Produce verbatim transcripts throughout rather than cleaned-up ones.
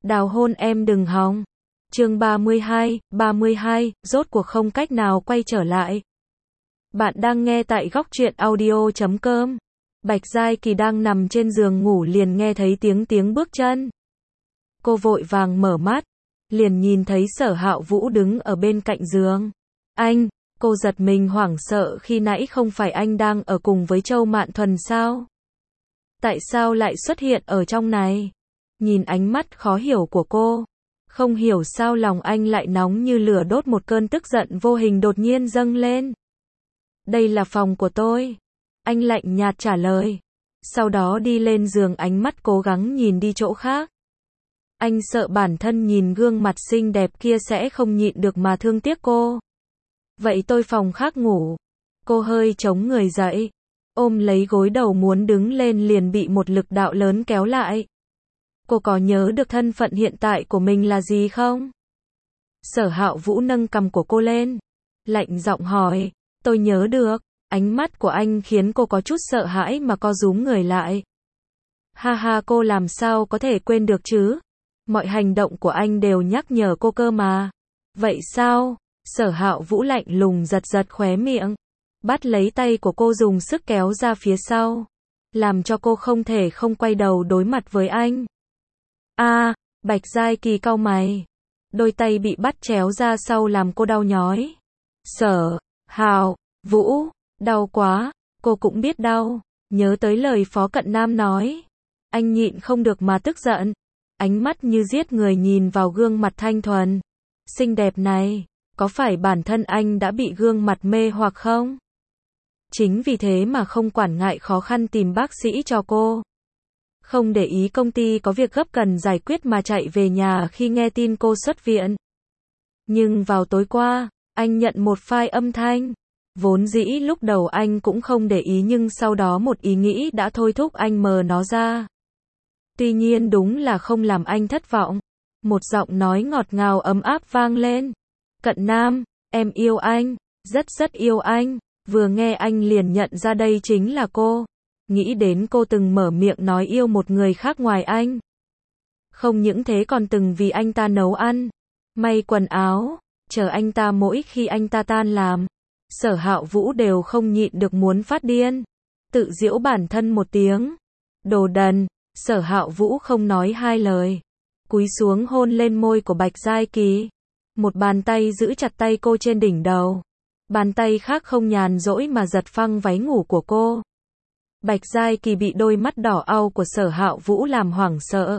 Đào hôn em đừng hòng. Chương ba mươi hai, ba mươi hai, rốt cuộc không cách nào quay trở lại. Bạn đang nghe tại góc truyện audio chấm com. Bạch Giai Kỳ đang nằm trên giường ngủ liền nghe thấy tiếng tiếng bước chân. Cô vội vàng mở mắt, liền nhìn thấy Sở Hạo Vũ đứng ở bên cạnh giường. Anh, cô giật mình hoảng sợ khi nãy không phải anh đang ở cùng với Châu Mạn Thuần sao? Tại sao lại xuất hiện ở trong này? Nhìn ánh mắt khó hiểu của cô, không hiểu sao lòng anh lại nóng như lửa đốt, một cơn tức giận vô hình đột nhiên dâng lên. Đây là phòng của tôi. Anh lạnh nhạt trả lời. Sau đó đi lên giường, ánh mắt cố gắng nhìn đi chỗ khác. Anh sợ bản thân nhìn gương mặt xinh đẹp kia sẽ không nhịn được mà thương tiếc cô. Vậy tôi phòng khác ngủ. Cô hơi chống người dậy, ôm lấy gối đầu muốn đứng lên liền bị một lực đạo lớn kéo lại. Cô có nhớ được thân phận hiện tại của mình là gì không? Sở Hạo Vũ nâng cằm của cô lên, lạnh giọng hỏi. Tôi nhớ được. Ánh mắt của anh khiến cô có chút sợ hãi mà co rúm người lại. Ha ha, cô làm sao có thể quên được chứ? Mọi hành động của anh đều nhắc nhở cô cơ mà. Vậy sao? Sở Hạo Vũ lạnh lùng giật giật khóe miệng, bắt lấy tay của cô dùng sức kéo ra phía sau, làm cho cô không thể không quay đầu đối mặt với anh. A, à, Bạch Giai Kỳ cau mày, đôi tay bị bắt chéo ra sau làm cô đau nhói. Sở Hạo Vũ, đau quá. Cô cũng biết đau, nhớ tới lời Phó Cận Nam nói, anh nhịn không được mà tức giận, ánh mắt như giết người nhìn vào gương mặt thanh thuần, xinh đẹp này. Có phải bản thân anh đã bị gương mặt mê hoặc không? Chính vì thế mà không quản ngại khó khăn tìm bác sĩ cho cô. Không để ý công ty có việc gấp cần giải quyết mà chạy về nhà khi nghe tin cô xuất viện. Nhưng vào tối qua, anh nhận một file âm thanh. Vốn dĩ lúc đầu anh cũng không để ý, nhưng sau đó một ý nghĩ đã thôi thúc anh mở nó ra. Tuy nhiên đúng là không làm anh thất vọng. Một giọng nói ngọt ngào ấm áp vang lên. Cận Nam, em yêu anh, rất rất yêu anh. Vừa nghe anh liền nhận ra đây chính là cô. Nghĩ đến cô từng mở miệng nói yêu một người khác ngoài anh. Không những thế còn từng vì anh ta nấu ăn, may quần áo, chờ anh ta mỗi khi anh ta tan làm. Sở Hạo Vũ đều không nhịn được muốn phát điên, tự giễu bản thân một tiếng. Đồ đần. Sở Hạo Vũ không nói hai lời, cúi xuống hôn lên môi của Bạch Giai Kỳ. Một bàn tay giữ chặt tay cô trên đỉnh đầu, bàn tay khác không nhàn rỗi mà giật phăng váy ngủ của cô. Bạch Giai Kỳ bị đôi mắt đỏ au của Sở Hạo Vũ làm hoảng sợ.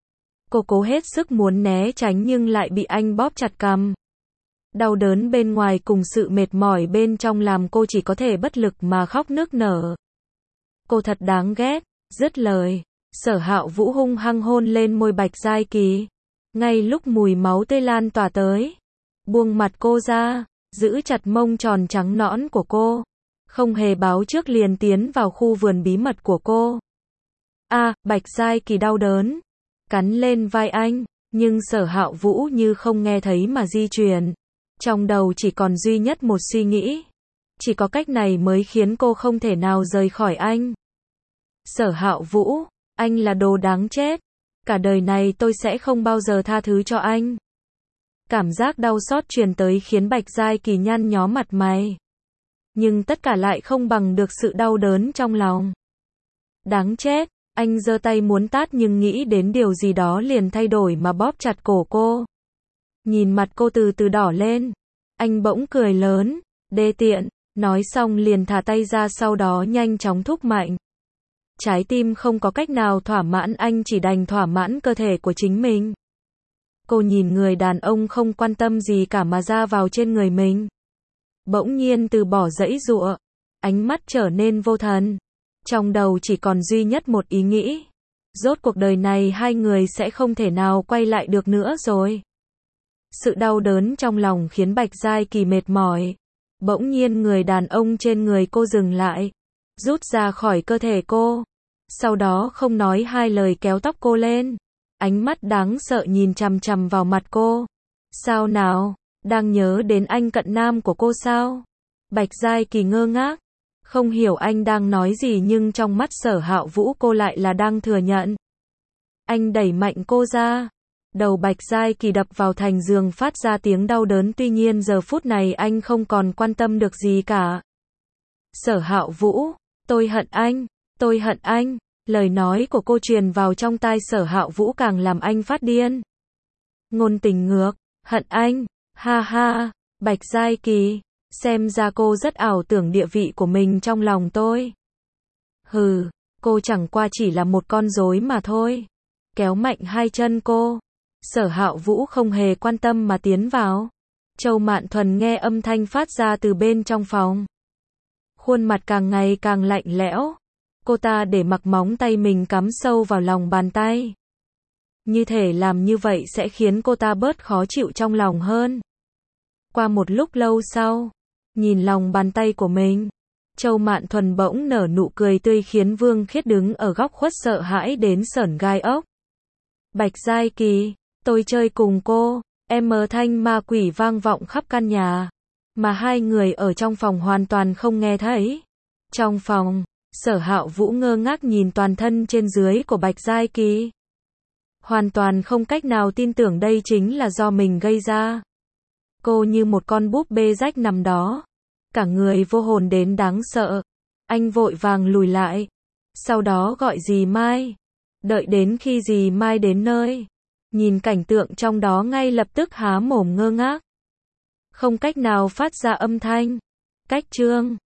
Cô cố hết sức muốn né tránh nhưng lại bị anh bóp chặt cằm. Đau đớn bên ngoài cùng sự mệt mỏi bên trong làm cô chỉ có thể bất lực mà khóc nức nở. Cô thật đáng ghét. Dứt lời, Sở Hạo Vũ hung hăng hôn lên môi Bạch Giai Kỳ. Ngay lúc mùi máu tươi lan tỏa tới, buông mặt cô ra, giữ chặt mông tròn trắng nõn của cô, không hề báo trước liền tiến vào khu vườn bí mật của cô. A, à, Bạch Giai Kỳ đau đớn, cắn lên vai anh, nhưng Sở Hạo Vũ như không nghe thấy mà di chuyển. Trong đầu chỉ còn duy nhất một suy nghĩ, chỉ có cách này mới khiến cô không thể nào rời khỏi anh. Sở Hạo Vũ, anh là đồ đáng chết. Cả đời này tôi sẽ không bao giờ tha thứ cho anh. Cảm giác đau xót truyền tới khiến Bạch Giai Kỳ nhăn nhó mặt mày. Nhưng tất cả lại không bằng được sự đau đớn trong lòng. Đáng chết, anh giơ tay muốn tát nhưng nghĩ đến điều gì đó liền thay đổi mà bóp chặt cổ cô. Nhìn mặt cô từ từ đỏ lên, anh bỗng cười lớn, đê tiện, nói xong liền thả tay ra, sau đó nhanh chóng thúc mạnh. Trái tim không có cách nào thỏa mãn, anh chỉ đành thỏa mãn cơ thể của chính mình. Cô nhìn người đàn ông không quan tâm gì cả mà ra vào trên người mình. Bỗng nhiên từ bỏ giãy giụa, ánh mắt trở nên vô thần. Trong đầu chỉ còn duy nhất một ý nghĩ. Rốt cuộc đời này hai người sẽ không thể nào quay lại được nữa rồi. Sự đau đớn trong lòng khiến Bạch Giai Kỳ mệt mỏi. Bỗng nhiên người đàn ông trên người cô dừng lại, rút ra khỏi cơ thể cô. Sau đó không nói hai lời kéo tóc cô lên. Ánh mắt đáng sợ nhìn chằm chằm vào mặt cô. Sao nào? Đang nhớ đến anh Cận Nam của cô sao? Bạch Giai Kỳ ngơ ngác, không hiểu anh đang nói gì nhưng trong mắt Sở Hạo Vũ cô lại là đang thừa nhận. Anh đẩy mạnh cô ra, Đầu Bạch Giai Kỳ đập vào thành giường phát ra tiếng đau đớn, tuy nhiên giờ phút này anh không còn quan tâm được gì cả. Sở Hạo Vũ, tôi hận anh, tôi hận anh. Lời nói của cô truyền vào trong tai Sở Hạo Vũ càng làm anh phát điên. Ngôn tình ngược, hận anh, ha ha, Bạch Giai Kỳ, xem ra cô rất ảo tưởng địa vị của mình trong lòng tôi. Hừ, cô chẳng qua chỉ là một con rối mà thôi. Kéo mạnh hai chân cô. Sở Hạo Vũ không hề quan tâm mà tiến vào. Châu Mạn Thuần nghe âm thanh phát ra từ bên trong phòng. Khuôn mặt càng ngày càng lạnh lẽo. Cô ta để mặc móng tay mình cắm sâu vào lòng bàn tay. Như thể làm như vậy sẽ khiến cô ta bớt khó chịu trong lòng hơn. Qua một lúc lâu sau, nhìn lòng bàn tay của mình, Châu Mạn Thuần bỗng nở nụ cười tươi khiến Vương Khiết đứng ở góc khuất sợ hãi đến sởn gai ốc. Bạch Giai Kỳ, tôi chơi cùng cô, em mờ thanh ma quỷ vang vọng khắp căn nhà, mà hai người ở trong phòng hoàn toàn không nghe thấy. Trong phòng, Sở Hạo Vũ ngơ ngác nhìn toàn thân trên dưới của Bạch Giai Kỳ. Hoàn toàn không cách nào tin tưởng đây chính là do mình gây ra. Cô như một con búp bê rách nằm đó, cả người vô hồn đến đáng sợ. Anh vội vàng lùi lại, sau đó gọi dì Mai. Đợi đến khi dì Mai đến nơi, nhìn cảnh tượng trong đó ngay lập tức há mồm ngơ ngác, không cách nào phát ra âm thanh. Cách chương